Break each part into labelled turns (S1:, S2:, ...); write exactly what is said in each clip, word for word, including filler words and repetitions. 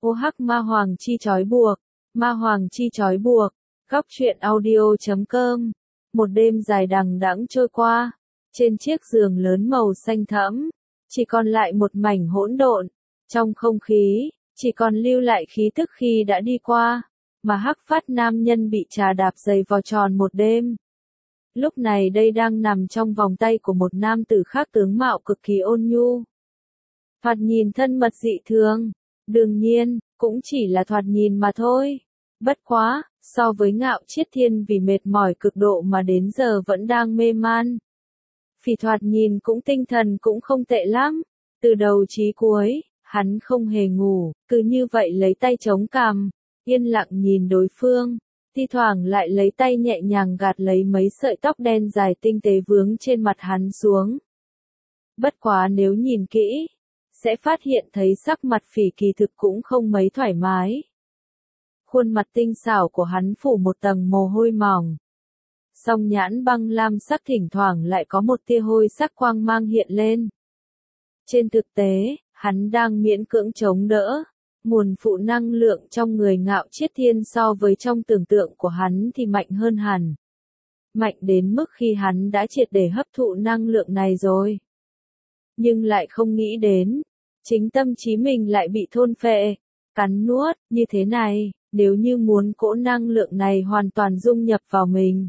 S1: Ô hắc ma hoàng chi trói buộc, ma hoàng chi trói buộc, góc truyện audio chấm com. Một đêm dài đằng đẵng trôi qua, trên chiếc giường lớn màu xanh thẫm, chỉ còn lại một mảnh hỗn độn, trong không khí, chỉ còn lưu lại khí tức khi đã đi qua, mà hắc phát nam nhân bị trà đạp giày vò tròn một đêm. Lúc này đây đang nằm trong vòng tay của một nam tử khác tướng mạo cực kỳ ôn nhu. Thoạt nhìn thân mật dị thường, đương nhiên, cũng chỉ là thoạt nhìn mà thôi. Bất quá, so với Ngạo Chiết Thiên vì mệt mỏi cực độ mà đến giờ vẫn đang mê man. Phỉ thoạt nhìn cũng tinh thần cũng không tệ lắm, từ đầu chí cuối, hắn không hề ngủ, cứ như vậy lấy tay chống cằm, yên lặng nhìn đối phương, thi thoảng lại lấy tay nhẹ nhàng gạt lấy mấy sợi tóc đen dài tinh tế vướng trên mặt hắn xuống. Bất quá nếu nhìn kỹ, sẽ phát hiện thấy sắc mặt Phỉ kỳ thực cũng không mấy thoải mái. Khuôn mặt tinh xảo của hắn phủ một tầng mồ hôi mỏng. Song nhãn băng lam sắc thỉnh thoảng lại có một tia hôi sắc quang mang hiện lên. Trên thực tế, hắn đang miễn cưỡng chống đỡ. Nguồn phụ năng lượng trong người Ngạo Chiết Thiên so với trong tưởng tượng của hắn thì mạnh hơn hẳn. Mạnh đến mức khi hắn đã triệt để hấp thụ năng lượng này rồi. Nhưng lại không nghĩ đến, chính tâm trí mình lại bị thôn phệ, cắn nuốt, như thế này, nếu như muốn cỗ năng lượng này hoàn toàn dung nhập vào mình.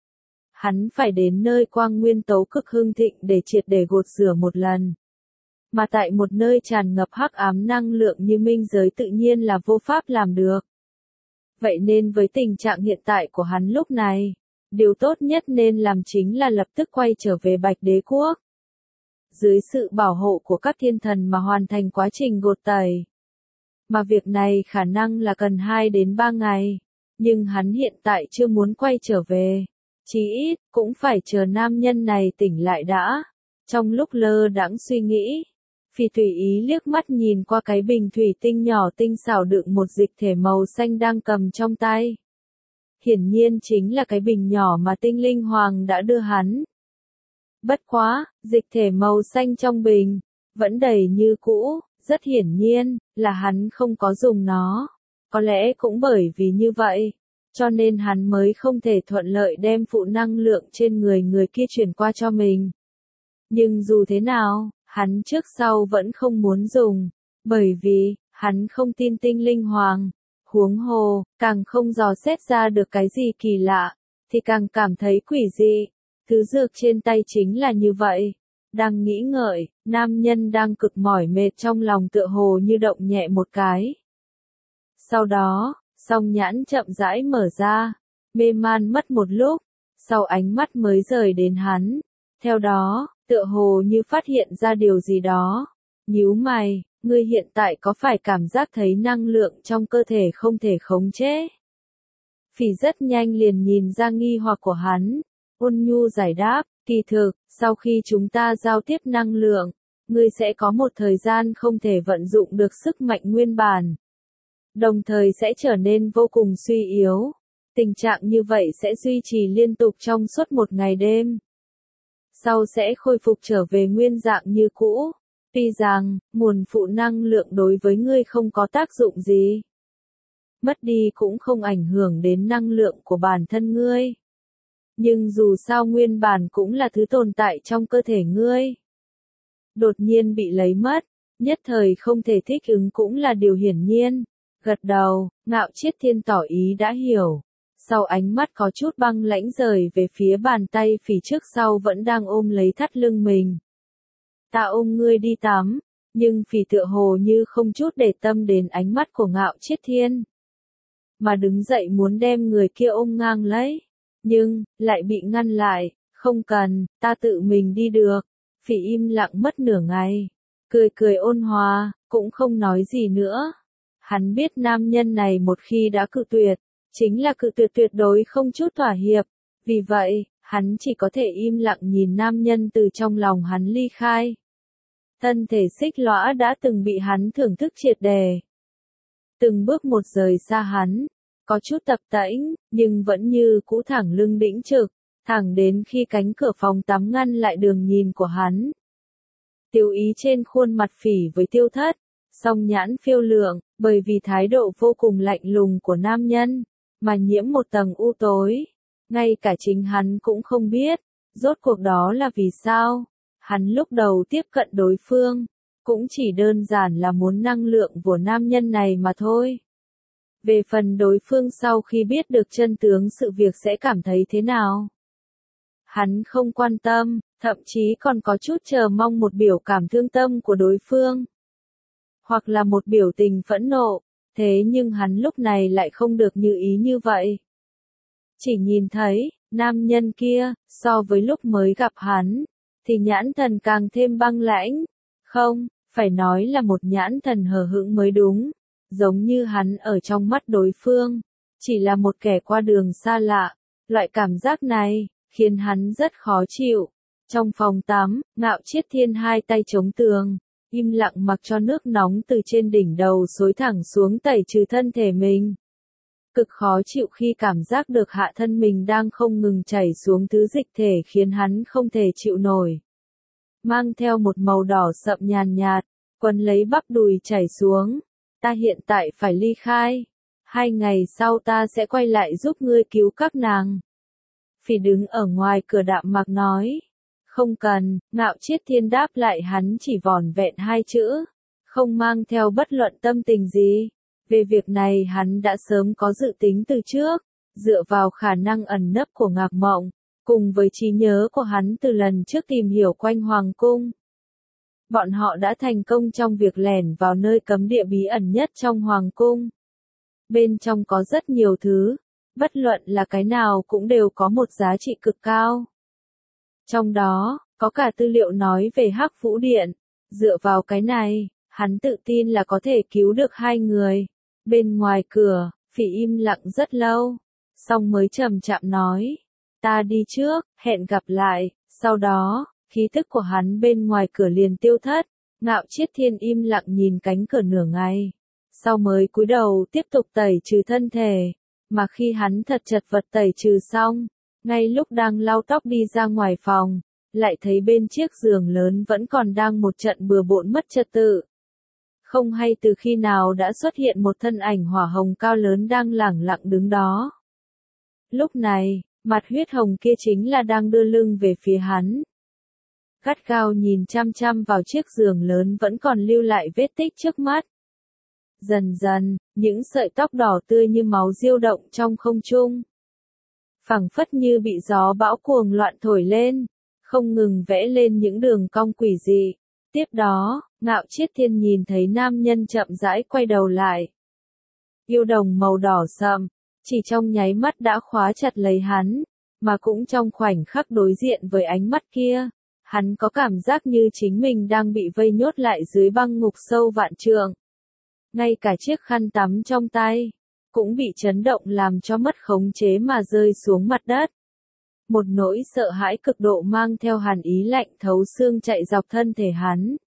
S1: Hắn phải đến nơi quang nguyên tấu cực hưng thịnh để triệt để gột rửa một lần. Mà tại một nơi tràn ngập hắc ám năng lượng như minh giới tự nhiên là vô pháp làm được. Vậy nên với tình trạng hiện tại của hắn lúc này, điều tốt nhất nên làm chính là lập tức quay trở về Bạch Đế Quốc. Dưới sự bảo hộ của các thiên thần mà hoàn thành quá trình gột tẩy. Mà việc này khả năng là cần hai đến ba ngày, nhưng hắn hiện tại chưa muốn quay trở về. Chí ít, cũng phải chờ nam nhân này tỉnh lại đã. Trong lúc lơ đãng suy nghĩ, Phỉ tùy ý liếc mắt nhìn qua cái bình thủy tinh nhỏ tinh xảo đựng một dịch thể màu xanh đang cầm trong tay. Hiển nhiên chính là cái bình nhỏ mà tinh linh hoàng đã đưa hắn. Bất quá, dịch thể màu xanh trong bình, vẫn đầy như cũ, rất hiển nhiên, là hắn không có dùng nó. Có lẽ cũng bởi vì như vậy, cho nên hắn mới không thể thuận lợi đem phụ năng lượng trên người người kia chuyển qua cho mình. Nhưng dù thế nào, hắn trước sau vẫn không muốn dùng, bởi vì, hắn không tin tinh linh hoàng. Huống hồ, càng không dò xét ra được cái gì kỳ lạ, thì càng cảm thấy quỷ dị. Thứ dược trên tay chính là như vậy. Đang nghĩ ngợi, nam nhân đang cực mỏi mệt trong lòng tựa hồ như động nhẹ một cái. Sau đó, song nhãn chậm rãi mở ra, mê man mất một lúc, sau ánh mắt mới rời đến hắn. Theo đó, tựa hồ như phát hiện ra điều gì đó. Nhíu mày, ngươi hiện tại có phải cảm giác thấy năng lượng trong cơ thể không thể khống chế? Phỉ rất nhanh liền nhìn ra nghi hoặc của hắn, ôn nhu giải đáp, kỳ thực, sau khi chúng ta giao tiếp năng lượng, ngươi sẽ có một thời gian không thể vận dụng được sức mạnh nguyên bản. Đồng thời sẽ trở nên vô cùng suy yếu. Tình trạng như vậy sẽ duy trì liên tục trong suốt một ngày đêm. Sau sẽ khôi phục trở về nguyên dạng như cũ. Tuy rằng, nguồn phụ năng lượng đối với ngươi không có tác dụng gì. Mất đi cũng không ảnh hưởng đến năng lượng của bản thân ngươi. Nhưng dù sao nguyên bản cũng là thứ tồn tại trong cơ thể ngươi. Đột nhiên bị lấy mất, nhất thời không thể thích ứng cũng là điều hiển nhiên. Gật đầu, Ngạo Chiết Thiên tỏ ý đã hiểu. Sau ánh mắt có chút băng lãnh rời về phía bàn tay Phỉ trước sau vẫn đang ôm lấy thắt lưng mình. Ta ôm ngươi đi tắm, nhưng Phỉ tựa hồ như không chút để tâm đến ánh mắt của Ngạo Chiết Thiên. Mà đứng dậy muốn đem người kia ôm ngang lấy. Nhưng, lại bị ngăn lại, không cần, ta tự mình đi được. Phỉ im lặng mất nửa ngày. Cười cười ôn hòa, cũng không nói gì nữa. Hắn biết nam nhân này một khi đã cự tuyệt, chính là cự tuyệt tuyệt đối không chút thỏa hiệp. Vì vậy, hắn chỉ có thể im lặng nhìn nam nhân từ trong lòng hắn ly khai. Thân thể xích lõa đã từng bị hắn thưởng thức triệt đề. Từng bước một rời xa hắn. Có chút tập tễnh, nhưng vẫn như cũ thẳng lưng đĩnh trực, thẳng đến khi cánh cửa phòng tắm ngăn lại đường nhìn của hắn. Tiêu ý trên khuôn mặt Phỉ với Tiêu Thất, Song nhãn phiêu lượng, bởi vì thái độ vô cùng lạnh lùng của nam nhân, mà nhiễm một tầng u tối. Ngay cả chính hắn cũng không biết, rốt cuộc đó là vì sao. Hắn lúc đầu tiếp cận đối phương, cũng chỉ đơn giản là muốn năng lượng của nam nhân này mà thôi. Về phần đối phương sau khi biết được chân tướng sự việc sẽ cảm thấy thế nào, hắn không quan tâm, thậm chí còn có chút chờ mong một biểu cảm thương tâm của đối phương. Hoặc là một biểu tình phẫn nộ, thế nhưng hắn lúc này lại không được như ý như vậy. Chỉ nhìn thấy, nam nhân kia, so với lúc mới gặp hắn, thì nhãn thần càng thêm băng lãnh. Không, phải nói là một nhãn thần hờ hững mới đúng. Giống như hắn ở trong mắt đối phương, chỉ là một kẻ qua đường xa lạ. Loại cảm giác này, khiến hắn rất khó chịu. Trong phòng tắm, Ngạo Chiết Thiên hai tay chống tường, im lặng mặc cho nước nóng từ trên đỉnh đầu xối thẳng xuống tẩy trừ thân thể mình. Cực khó chịu khi cảm giác được hạ thân mình đang không ngừng chảy xuống thứ dịch thể khiến hắn không thể chịu nổi. Mang theo một màu đỏ sậm nhàn nhạt, quấn lấy bắp đùi chảy xuống. Ta hiện tại phải ly khai. Hai ngày sau ta sẽ quay lại giúp ngươi cứu các nàng. Phỉ đứng ở ngoài cửa đạm mạc nói. Không cần, Ngạo Chiết Thiên đáp lại hắn chỉ vỏn vẹn hai chữ. Không mang theo bất luận tâm tình gì. Về việc này hắn đã sớm có dự tính từ trước. Dựa vào khả năng ẩn nấp của Ngạc Mộng, cùng với trí nhớ của hắn từ lần trước tìm hiểu quanh Hoàng Cung. Bọn họ đã thành công trong việc lẻn vào nơi cấm địa bí ẩn nhất trong Hoàng Cung. Bên trong có rất nhiều thứ, bất luận là cái nào cũng đều có một giá trị cực cao. Trong đó, có cả tư liệu nói về Hắc Vũ Điện. Dựa vào cái này, hắn tự tin là có thể cứu được hai người. Bên ngoài cửa, Phỉ im lặng rất lâu, xong mới chậm chạp nói. Ta đi trước, hẹn gặp lại. Sau đó, khí tức của hắn bên ngoài cửa liền tiêu thất. Ngạo Chiết Thiên im lặng nhìn cánh cửa nửa ngày. Sau mới cúi đầu tiếp tục tẩy trừ thân thể. Mà khi hắn thật chật vật tẩy trừ xong, ngay lúc đang lau tóc đi ra ngoài phòng, lại thấy bên chiếc giường lớn vẫn còn đang một trận bừa bộn mất trật tự. Không hay từ khi nào đã xuất hiện một thân ảnh hỏa hồng cao lớn đang lẳng lặng đứng đó. Lúc này, mặt huyết hồng kia chính là đang đưa lưng về phía hắn. Gắt gao nhìn chăm chăm vào chiếc giường lớn vẫn còn lưu lại vết tích trước mắt. Dần dần, những sợi tóc đỏ tươi như máu diêu động trong không trung. Phẳng phất như bị gió bão cuồng loạn thổi lên, không ngừng vẽ lên những đường cong quỷ dị. Tiếp đó, Ngạo Chiết Thiên nhìn thấy nam nhân chậm rãi quay đầu lại. Yêu đồng màu đỏ sậm, chỉ trong nháy mắt đã khóa chặt lấy hắn, mà cũng trong khoảnh khắc đối diện với ánh mắt kia, hắn có cảm giác như chính mình đang bị vây nhốt lại dưới băng ngục sâu vạn trượng. Ngay cả chiếc khăn tắm trong tay, cũng bị chấn động làm cho mất khống chế mà rơi xuống mặt đất. Một nỗi sợ hãi cực độ mang theo hàn ý lạnh thấu xương chạy dọc thân thể hắn.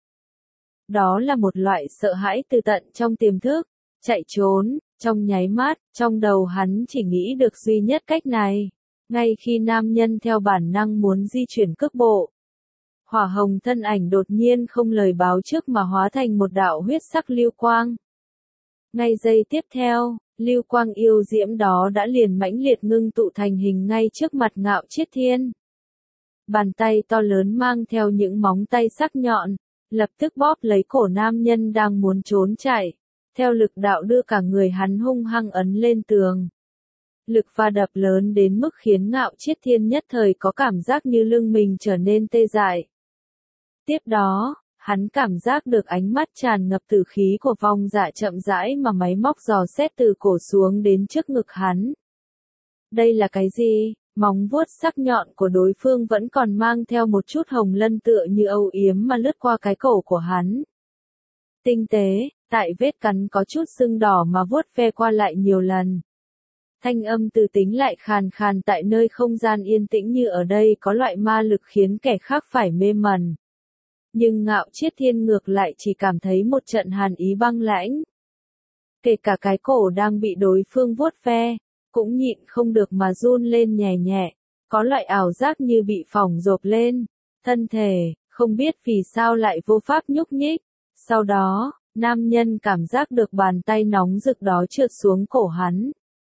S1: Đó là một loại sợ hãi từ tận trong tiềm thức, chạy trốn, trong nháy mắt, trong đầu hắn chỉ nghĩ được duy nhất cách này. Ngay khi nam nhân theo bản năng muốn di chuyển cước bộ, hỏa hồng thân ảnh đột nhiên không lời báo trước mà hóa thành một đạo huyết sắc lưu quang. Ngay giây tiếp theo, lưu quang yêu diễm đó đã liền mãnh liệt ngưng tụ thành hình ngay trước mặt Ngạo Chiết Thiên. Bàn tay to lớn mang theo những móng tay sắc nhọn, lập tức bóp lấy cổ nam nhân đang muốn trốn chạy, theo lực đạo đưa cả người hắn hung hăng ấn lên tường. Lực va đập lớn đến mức khiến Ngạo Chiết Thiên nhất thời có cảm giác như lưng mình trở nên tê dại. Tiếp đó, hắn cảm giác được ánh mắt tràn ngập tử khí của vong dạ chậm rãi mà máy móc dò xét từ cổ xuống đến trước ngực hắn. Đây là cái gì? Móng vuốt sắc nhọn của đối phương vẫn còn mang theo một chút hồng lân tựa như âu yếm mà lướt qua cái cổ của hắn. Tinh tế, tại vết cắn có chút sưng đỏ mà vuốt ve qua lại nhiều lần. Thanh âm từ tính lại khàn khàn tại nơi không gian yên tĩnh như ở đây có loại ma lực khiến kẻ khác phải mê mẩn. Nhưng Ngạo Chiết Thiên ngược lại chỉ cảm thấy một trận hàn ý băng lãnh. Kể cả cái cổ đang bị đối phương vuốt ve, cũng nhịn không được mà run lên nhẹ nhẹ, có loại ảo giác như bị phỏng rộp lên, thân thể, không biết vì sao lại vô pháp nhúc nhích. Sau đó, Nam nhân cảm giác được bàn tay nóng rực đó trượt xuống cổ hắn.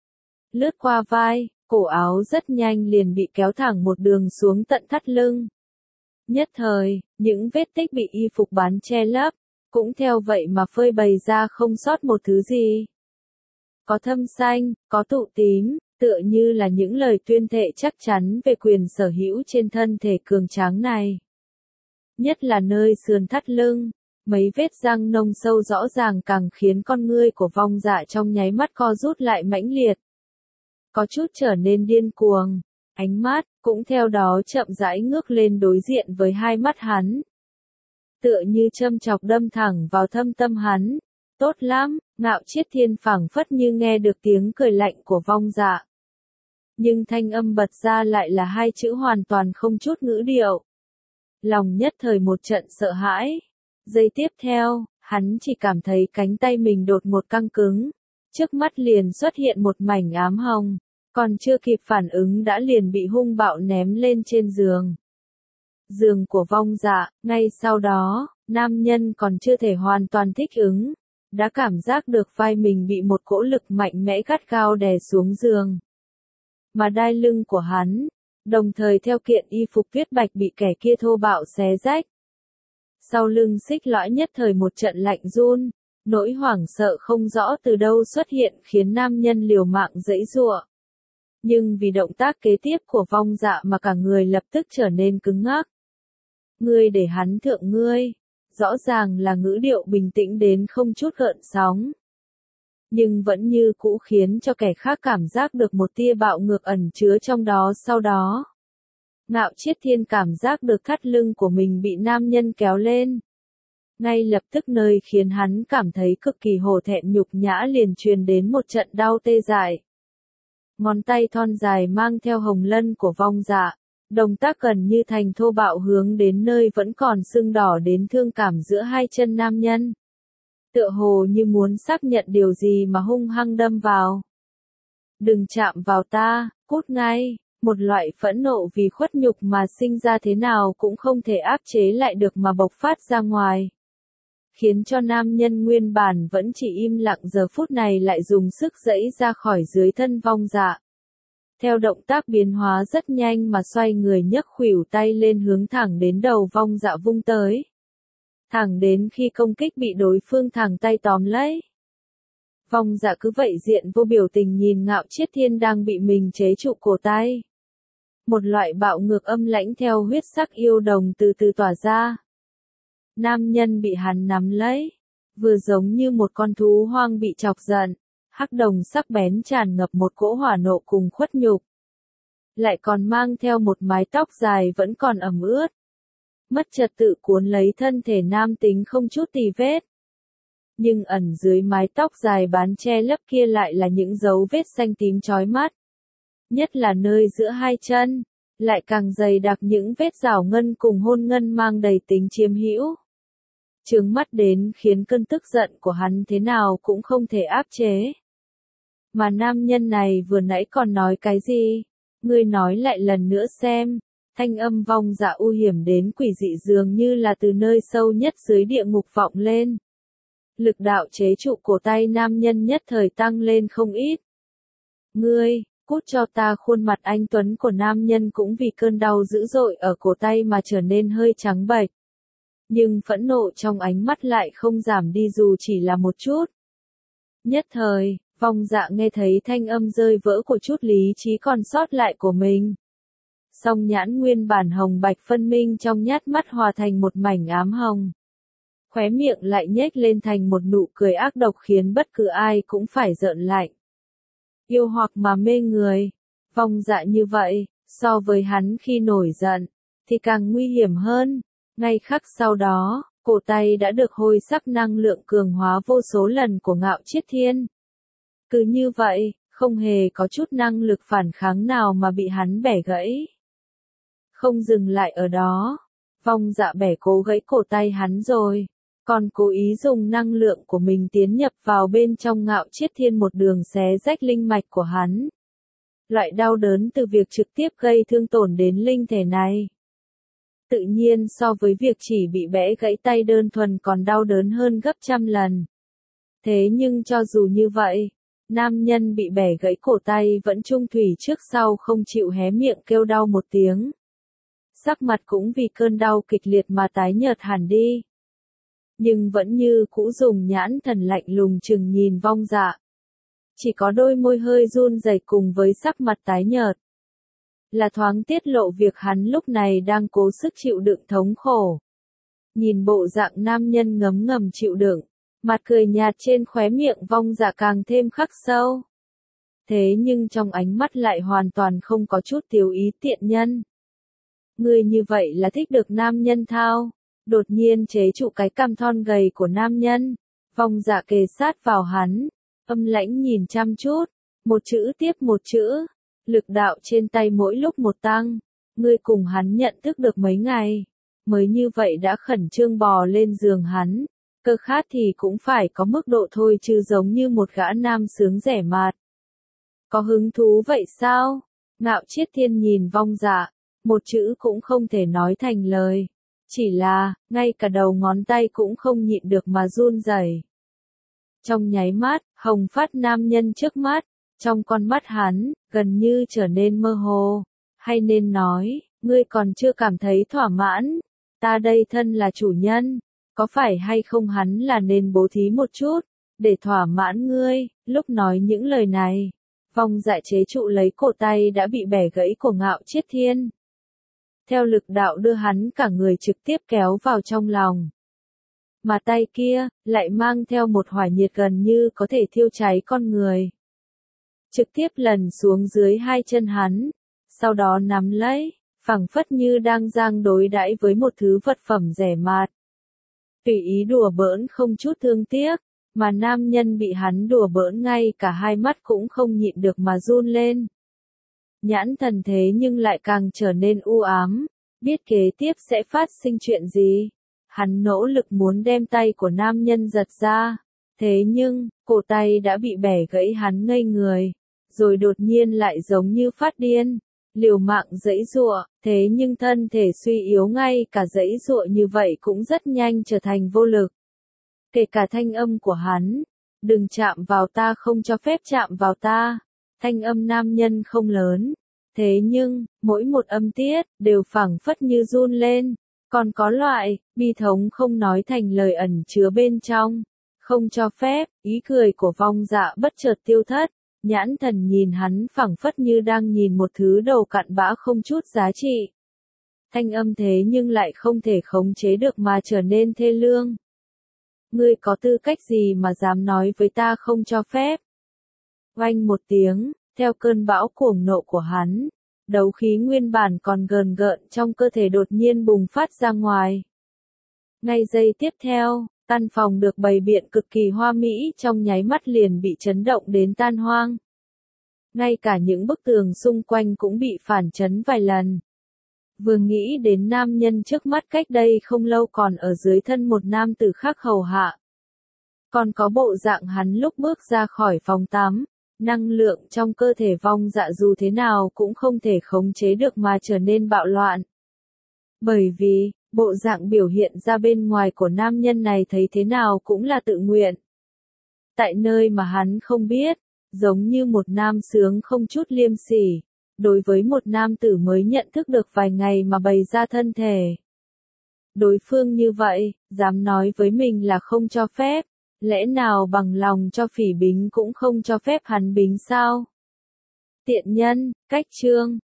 S1: Lướt qua vai, cổ áo rất nhanh liền bị kéo thẳng một đường xuống tận thắt lưng. Nhất thời, những vết tích bị y phục bán che lấp, cũng theo vậy mà phơi bày ra không sót một thứ gì. Có thâm xanh, có tụ tím, tựa như là những lời tuyên thệ chắc chắn về quyền sở hữu trên thân thể cường tráng này. Nhất là nơi sườn thắt lưng, mấy vết răng nông sâu rõ ràng càng khiến con ngươi của Vong Dạ trong nháy mắt co rút lại mãnh liệt. Có chút trở nên điên cuồng, ánh mắt cũng theo đó chậm rãi ngước lên đối diện với hai mắt hắn. Tựa như châm chọc đâm thẳng vào thâm tâm hắn. Tốt lắm, Ngạo Chiết Thiên phảng phất như nghe được tiếng cười lạnh của Vong Dạ. Nhưng thanh âm bật ra lại là hai chữ hoàn toàn không chút ngữ điệu. Lòng nhất thời một trận sợ hãi. Giây tiếp theo, hắn chỉ cảm thấy cánh tay mình đột một căng cứng. Trước mắt liền xuất hiện một mảnh ám hồng. Còn chưa kịp phản ứng đã liền bị hung bạo ném lên trên giường. Giường của Vong Dạ, ngay sau đó, nam nhân còn chưa thể hoàn toàn thích ứng. Đã cảm giác được vai mình bị một cỗ lực mạnh mẽ gắt gao đè xuống giường. Mà đai lưng của hắn, đồng thời theo kiện y phục tuyết bạch bị kẻ kia thô bạo xé rách. Sau lưng xích lõi nhất thời một trận lạnh run, nỗi hoảng sợ không rõ từ đâu xuất hiện khiến nam nhân liều mạng giãy giụa. Nhưng vì động tác kế tiếp của Vong Dạ mà cả người lập tức trở nên cứng ngắc. Ngươi để hắn thượng ngươi. Rõ ràng là ngữ điệu bình tĩnh đến không chút gợn sóng. Nhưng vẫn như cũ khiến cho kẻ khác cảm giác được một tia bạo ngược ẩn chứa trong đó sau đó. Ngạo Chiết Thiên cảm giác được thắt lưng của mình bị nam nhân kéo lên. Ngay lập tức nơi khiến hắn cảm thấy cực kỳ hổ thẹn nhục nhã liền truyền đến một trận đau tê dại. Ngón tay thon dài mang theo hồng lân của Vong Dạ. Động tác gần như thành thô bạo hướng đến nơi vẫn còn sưng đỏ đến thương cảm giữa hai chân nam nhân. Tựa hồ như muốn xác nhận điều gì mà hung hăng đâm vào. Đừng chạm vào ta, cút ngay, một loại phẫn nộ vì khuất nhục mà sinh ra thế nào cũng không thể áp chế lại được mà bộc phát ra ngoài. Khiến cho nam nhân nguyên bản vẫn chỉ im lặng giờ phút này lại dùng sức giãy ra khỏi dưới thân Vong Dạ. Theo động tác biến hóa rất nhanh mà xoay người nhấc khuỷu tay lên hướng thẳng đến đầu Vong Dạ vung tới. Thẳng đến khi công kích bị đối phương thẳng tay tóm lấy. Vong Dạ cứ vậy diện vô biểu tình nhìn Ngạo Chiết Thiên đang bị mình chế trụ cổ tay. Một loại bạo ngược âm lãnh theo huyết sắc yêu đồng từ từ tỏa ra. Nam nhân bị hắn nắm lấy, vừa giống như một con thú hoang bị chọc giận. Hắc đồng sắc bén tràn ngập một cỗ hỏa nộ cùng khuất nhục. Lại còn mang theo một mái tóc dài vẫn còn ẩm ướt. Mất trật tự cuốn lấy thân thể nam tính không chút tì vết. Nhưng ẩn dưới mái tóc dài bán che lấp kia lại là những dấu vết xanh tím chói mắt. Nhất là nơi giữa hai chân, lại càng dày đặc những vết rảo ngân cùng hôn ngân mang đầy tính chiếm hữu. Trướng mắt đến khiến cơn tức giận của hắn thế nào cũng không thể áp chế. Mà nam nhân này vừa nãy còn nói cái gì? Ngươi nói lại lần nữa xem. Thanh âm Vong Dạ u hiểm đến quỷ dị dường như là từ nơi sâu nhất dưới địa ngục vọng lên. Lực đạo chế trụ cổ tay nam nhân nhất thời tăng lên không ít. Ngươi, cút cho ta. Khuôn mặt anh tuấn của nam nhân cũng vì cơn đau dữ dội ở cổ tay mà trở nên hơi trắng bệch. Nhưng phẫn nộ trong ánh mắt lại không giảm đi dù chỉ là một chút. Nhất thời, Vong Dạ nghe thấy thanh âm rơi vỡ của chút lý trí còn sót lại của mình. Song nhãn nguyên bản hồng bạch phân minh trong nhát mắt hòa thành một mảnh ám hồng. Khóe miệng lại nhếch lên thành một nụ cười ác độc khiến bất cứ ai cũng phải rợn lạnh. Yêu hoặc mà mê người. Vong Dạ như vậy, so với hắn khi nổi giận, thì càng nguy hiểm hơn. Ngay khắc sau đó, cổ tay đã được hôi sắc năng lượng cường hóa vô số lần của Ngạo Chiết Thiên. Cứ như vậy, không hề có chút năng lực phản kháng nào mà bị hắn bẻ gãy. Không dừng lại ở đó, Vong Dạ bẻ cố gãy cổ tay hắn rồi, còn cố ý dùng năng lượng của mình tiến nhập vào bên trong Ngạo Chiết Thiên một đường xé rách linh mạch của hắn. Loại đau đớn từ việc trực tiếp gây thương tổn đến linh thể này. tự nhiên so với việc chỉ bị bẽ gãy tay đơn thuần còn đau đớn hơn gấp trăm lần. Thế nhưng cho dù như vậy, nam nhân bị bẻ gãy cổ tay vẫn chung thủy trước sau không chịu hé miệng kêu đau một tiếng. Sắc mặt cũng vì cơn đau kịch liệt mà tái nhợt hẳn đi. Nhưng vẫn như cũ dùng nhãn thần lạnh lùng chừng nhìn Vong Dạ. Chỉ có đôi môi hơi run rẩy cùng với sắc mặt tái nhợt. Là thoáng tiết lộ việc hắn lúc này đang cố sức chịu đựng thống khổ. Nhìn bộ dạng nam nhân ngấm ngầm chịu đựng, mặt cười nhạt trên khóe miệng Vong Dạ càng thêm khắc sâu. Thế nhưng trong ánh mắt lại hoàn toàn không có chút thiếu ý tiện nhân. Ngươi như vậy là thích được nam nhân thao. Đột nhiên chế trụ cái cằm thon gầy của nam nhân. Vong Dạ kề sát vào hắn, âm lãnh nhìn chăm chút, một chữ tiếp một chữ. Lực đạo trên tay mỗi lúc một tăng, ngươi cùng hắn nhận thức được mấy ngày, mới như vậy đã khẩn trương bò lên giường hắn, cơ khát thì cũng phải có mức độ thôi chứ giống như một gã nam sướng rẻ mạt. Có hứng thú vậy sao? Ngạo Chiết Thiên nhìn Vong Dạ, một chữ cũng không thể nói thành lời, chỉ là, ngay cả đầu ngón tay cũng không nhịn được mà run rẩy. Trong nháy mắt, hồng phát nam nhân trước mắt, trong con mắt hắn, gần như trở nên mơ hồ. Hay nên nói, ngươi còn chưa cảm thấy thỏa mãn, ta đây thân là chủ nhân, có phải hay không hắn là nên bố thí một chút, để thỏa mãn ngươi. Lúc nói những lời này, Vong Dạ chế trụ lấy cổ tay đã bị bẻ gãy của Ngạo Chiết Thiên. Theo lực đạo đưa hắn cả người trực tiếp kéo vào trong lòng. Mà tay kia, lại mang theo một hỏa nhiệt gần như có thể thiêu cháy con người. Trực tiếp lần xuống dưới hai chân hắn, sau đó nắm lấy, phẳng phất như đang giang đối đãi với một thứ vật phẩm rẻ mạt. Tùy ý đùa bỡn không chút thương tiếc, mà nam nhân bị hắn đùa bỡn ngay cả hai mắt cũng không nhịn được mà run lên. Nhãn thần thế nhưng lại càng trở nên u ám, biết kế tiếp sẽ phát sinh chuyện gì. Hắn nỗ lực muốn đem tay của nam nhân giật ra, thế nhưng, cổ tay đã bị bẻ gãy hắn ngây người, rồi đột nhiên lại giống như phát điên, liều mạng giãy giụa, thế nhưng thân thể suy yếu ngay cả giãy giụa như vậy cũng rất nhanh trở thành vô lực. Kể cả thanh âm của hắn, đừng chạm vào ta, không cho phép chạm vào ta, thanh âm nam nhân không lớn, thế nhưng, mỗi một âm tiết, đều phảng phất như run lên. Còn có loại, bi thống không nói thành lời ẩn chứa bên trong, không cho phép, ý cười của Vong Dạ bất chợt tiêu thất, nhãn thần nhìn hắn phảng phất như đang nhìn một thứ đầu cặn bã không chút giá trị. Thanh âm thế nhưng lại không thể khống chế được mà trở nên thê lương. Ngươi có tư cách gì mà dám nói với ta không cho phép? Oanh một tiếng, theo cơn bão cuồng nộ của hắn. Đấu khí nguyên bản còn gờn gợn trong cơ thể đột nhiên bùng phát ra ngoài. Ngay giây tiếp theo, căn phòng được bày biện cực kỳ hoa mỹ trong nháy mắt liền bị chấn động đến tan hoang. Ngay cả những bức tường xung quanh cũng bị phản chấn vài lần. Vừa nghĩ đến nam nhân trước mắt cách đây không lâu còn ở dưới thân một nam tử khác hầu hạ. Còn có bộ dạng hắn lúc bước ra khỏi phòng tắm. Năng lượng trong cơ thể Vong Dạ dù thế nào cũng không thể khống chế được mà trở nên bạo loạn. Bởi vì, bộ dạng biểu hiện ra bên ngoài của nam nhân này thấy thế nào cũng là tự nguyện. Tại nơi mà hắn không biết, giống như một nam sướng không chút liêm sỉ, đối với một nam tử mới nhận thức được vài ngày mà bày ra thân thể. Đối phương như vậy, dám nói với mình là không cho phép. Lẽ nào bằng lòng cho Phỉ Bính cũng không cho phép hắn bính sao? Tiện nhân, cách chương.